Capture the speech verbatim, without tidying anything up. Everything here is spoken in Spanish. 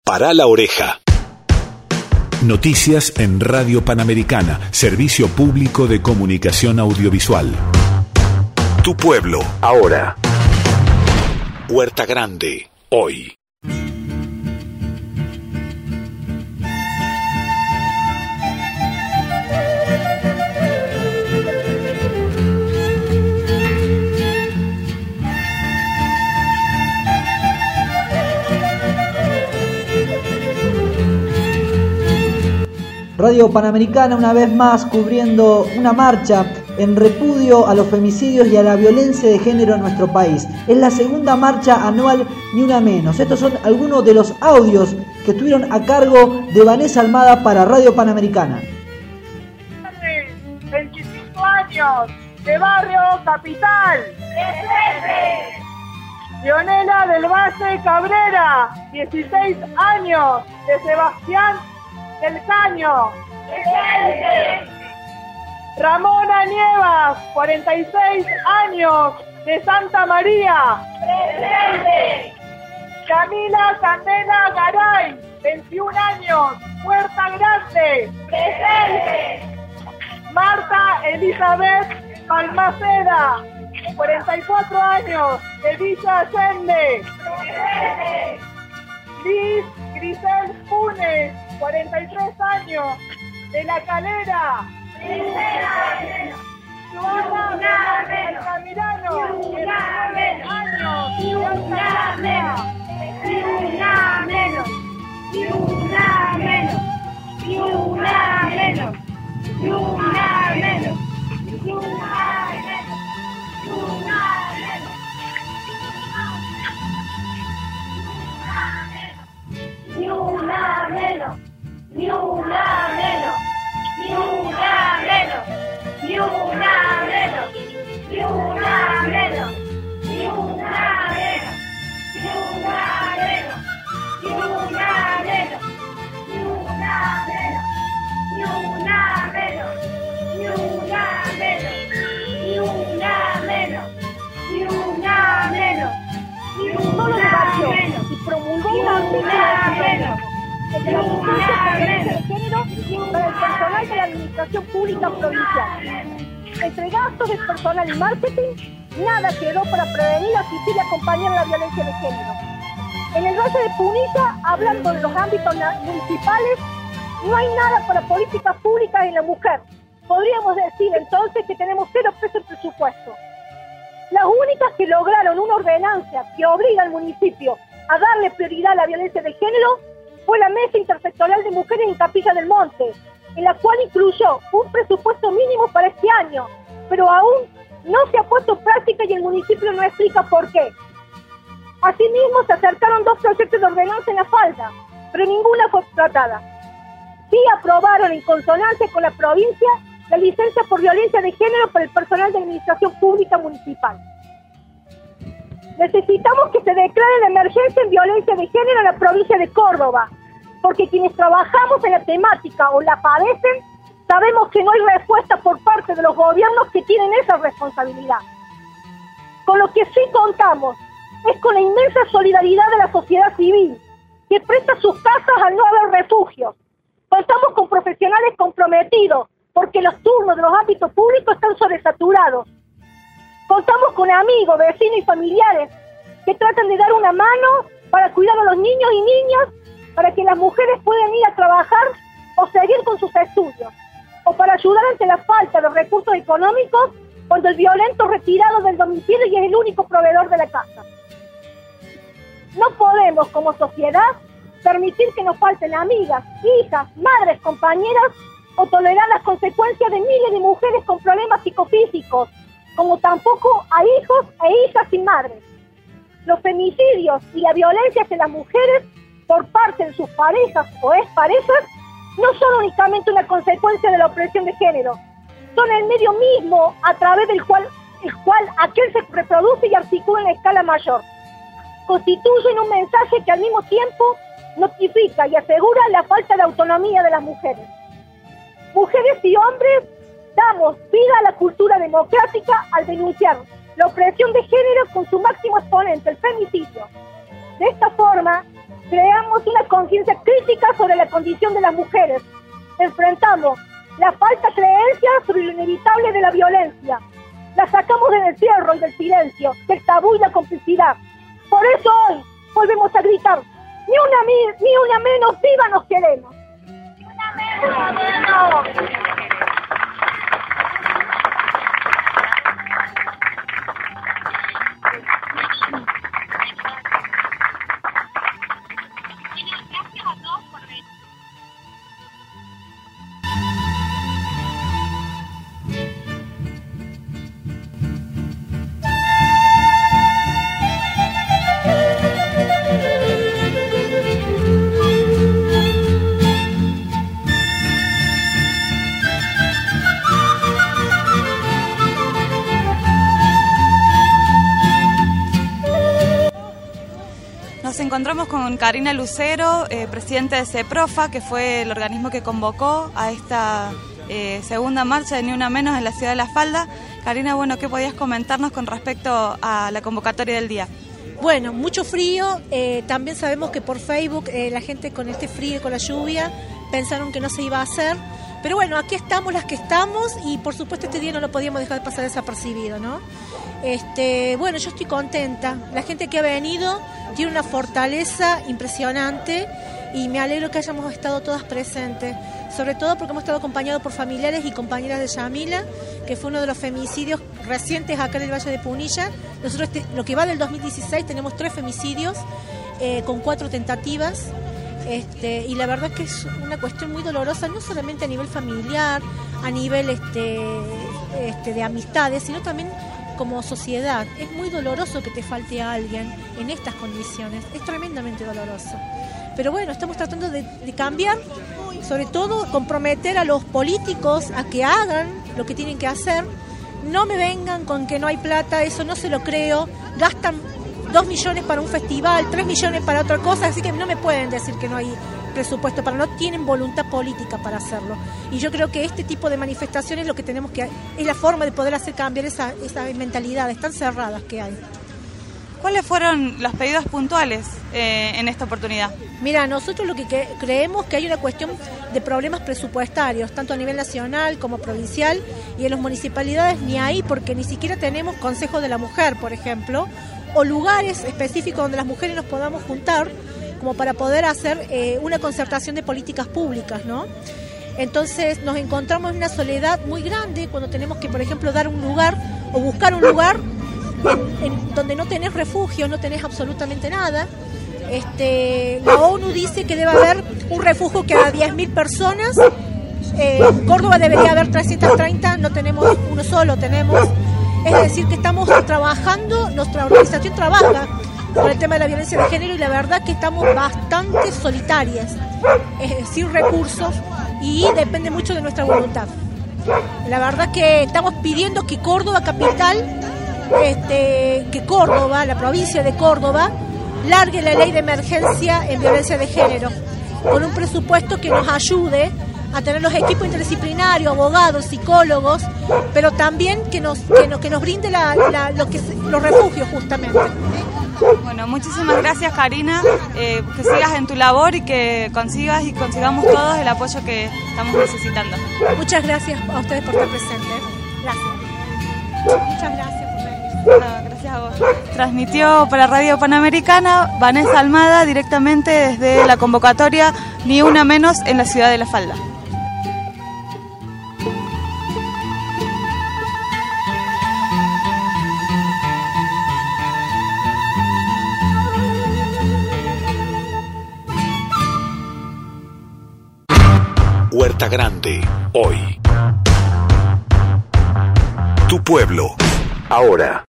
Pará la oreja. Noticias en Radio Panamericana, servicio público de comunicación audiovisual. Tu pueblo, ahora. Huerta Grande, hoy. Radio Panamericana una vez más cubriendo una marcha en repudio a los femicidios y a la violencia de género en nuestro país. Es la segunda marcha anual, ni una menos. Estos son algunos de los audios que estuvieron a cargo de Vanessa Almada para Radio Panamericana. veinticinco años, de Barrio Capital. ¡Presente! Leonela del Valle Cabrera, dieciséis años, de Sebastián del Caño. ¡Presente! Ramona Nievas, cuarenta y seis años, de Santa María. ¡Presente! Camila Candela Garay, veintiún años, Huerta Grande. ¡Presente! Marta Elizabeth Balmaceda, cuarenta y cuatro años, de Villa Allende. ¡Presente! Liz Grisel Funes, cuarenta y tres años, de La Calera. ¡Presente! Joana Altamirano, diecinueve años, de Altamirano. Ni una menos, ni una menos, ni una menos, ni una menos, ni una menos, ni una menos, ni una menos, ni una menos, ni una menos, ni una menos, ni una menos, ni una menos. Ni una menos, ni una menos, ni una menos, ni una menos, ni una menos, ni una menos, ni una menos, ni una menos, y promulgó una menos, de la justicia por violencia de género para el personal de la administración pública provincial. Entre gastos de personal y marketing, nada quedó para prevenir, asistir y acompañar la violencia de género. En el Valle de Punilla, hablando de los ámbitos municipales, no hay nada para políticas públicas en la mujer. Podríamos decir entonces que tenemos cero pesos de presupuesto. Las únicas que lograron una ordenanza que obliga al municipio a darle prioridad a la violencia de género fue la Mesa Intersectorial de Mujeres en Capilla del Monte, en la cual incluyó un presupuesto mínimo para este año, pero aún no se ha puesto en práctica y el municipio no explica por qué. Asimismo, se acercaron dos proyectos de ordenanza en la falda, pero ninguna fue tratada. Sí aprobaron en consonancia con la provincia la licencia por violencia de género para el personal de administración pública municipal. Necesitamos que se declare la emergencia en violencia de género en la provincia de Córdoba, porque quienes trabajamos en la temática o la padecen, sabemos que no hay respuesta por parte de los gobiernos que tienen esa responsabilidad. Con lo que sí contamos es con la inmensa solidaridad de la sociedad civil, que presta sus casas al no haber refugio. Contamos con profesionales comprometidos, porque los turnos de los ámbitos públicos están sobresaturados. Contamos con amigos, vecinos y familiares que tratan de dar una mano para cuidar a los niños y niñas, para que las mujeres puedan ir a trabajar o seguir con sus estudios, o para ayudar ante la falta de recursos económicos cuando el violento es retirado del domicilio y es el único proveedor de la casa. No podemos, como sociedad, permitir que nos falten amigas, hijas, madres, compañeras, o tolerar las consecuencias de miles de mujeres con problemas psicofísicos, como tampoco a hijos e hijas sin madres. Los femicidios y la violencia hacia las mujeres por parte de sus parejas o exparejas no son únicamente una consecuencia de la opresión de género, son el medio mismo a través del cual, el cual aquel se reproduce y articula en la escala mayor. Constituyen un mensaje que al mismo tiempo notifica y asegura la falta de autonomía de las mujeres. Mujeres y hombres damos vida a la cultura democrática al denunciar la opresión de género con su máximo exponente, el femicidio. De esta forma, creamos una conciencia crítica sobre la condición de las mujeres. Enfrentamos la falsa creencia sobre lo inevitable de la violencia. La sacamos del encierro y del silencio, del tabú y la complicidad. Por eso hoy volvemos a gritar, ni una, ni una menos, viva nos queremos. Ni una menos, menos. Nos encontramos con Karina Lucero, eh, presidenta de CEPROFA, que fue el organismo que convocó a esta eh, segunda marcha de Ni Una Menos en la ciudad de La Falda. Karina, bueno, ¿qué podías comentarnos con respecto a la convocatoria del día? Bueno, mucho frío, eh, también sabemos que por Facebook eh, la gente con este frío y con la lluvia pensaron que no se iba a hacer, pero bueno, aquí estamos las que estamos y por supuesto este día no lo podíamos dejar pasar desapercibido, ¿no? Este, bueno, yo estoy contenta, la gente que ha venido tiene una fortaleza impresionante y me alegro que hayamos estado todas presentes, sobre todo porque hemos estado acompañados por familiares y compañeras de Yamila, que fue uno de los femicidios recientes acá en el Valle de Punilla. Nosotros este, lo que va del dos mil dieciséis tenemos tres femicidios eh, con cuatro tentativas. Este, y la verdad que es una cuestión muy dolorosa, no solamente a nivel familiar, a nivel este, este, de amistades, sino también como sociedad. Es muy doloroso que te falte a alguien en estas condiciones, es tremendamente doloroso. Pero bueno, estamos tratando de, de cambiar, sobre todo comprometer a los políticos a que hagan lo que tienen que hacer. No me vengan con que no hay plata, eso no se lo creo. Gastan dos millones para un festival, tres millones para otra cosa, así que no me pueden decir que no hay presupuesto, para no tienen voluntad política para hacerlo. Y yo creo que este tipo de manifestaciones lo que tenemos que es la forma de poder hacer cambiar esa, esas mentalidades tan cerradas que hay. ¿Cuáles fueron los pedidos puntuales eh, en esta oportunidad? Mira, nosotros lo que creemos que hay una cuestión de problemas presupuestarios, tanto a nivel nacional como provincial, y en las municipalidades ni ahí, porque ni siquiera tenemos Consejo de la Mujer, por ejemplo, o lugares específicos donde las mujeres nos podamos juntar como para poder hacer eh, una concertación de políticas públicas, ¿no? Entonces nos encontramos en una soledad muy grande cuando tenemos que, por ejemplo, dar un lugar o buscar un lugar en, en donde no tenés refugio, no tenés absolutamente nada. Este, la ONU dice que debe haber un refugio cada diez mil personas. Eh, en Córdoba debería haber trescientos treinta, no tenemos uno solo, tenemos... Es decir, que estamos trabajando, nuestra organización trabaja con el tema de la violencia de género y la verdad que estamos bastante solitarias, eh, sin recursos y depende mucho de nuestra voluntad. La verdad que estamos pidiendo que Córdoba capital, este, que Córdoba, la provincia de Córdoba, largue la ley de emergencia en violencia de género, con un presupuesto que nos ayude a tener los equipos interdisciplinarios, abogados, psicólogos, pero también que nos que nos, que nos brinde la, la, lo que, los refugios justamente. Bueno, muchísimas gracias, Karina, eh, que sigas en tu labor y que consigas y consigamos todos el apoyo que estamos necesitando. Muchas gracias a ustedes por estar presentes. Gracias. Muchas gracias por venir. No, gracias a vos. Transmitió para Radio Panamericana Vanessa Almada directamente desde la convocatoria Ni Una Menos en la ciudad de La Falda. Huerta Grande, hoy. Tu pueblo, ahora.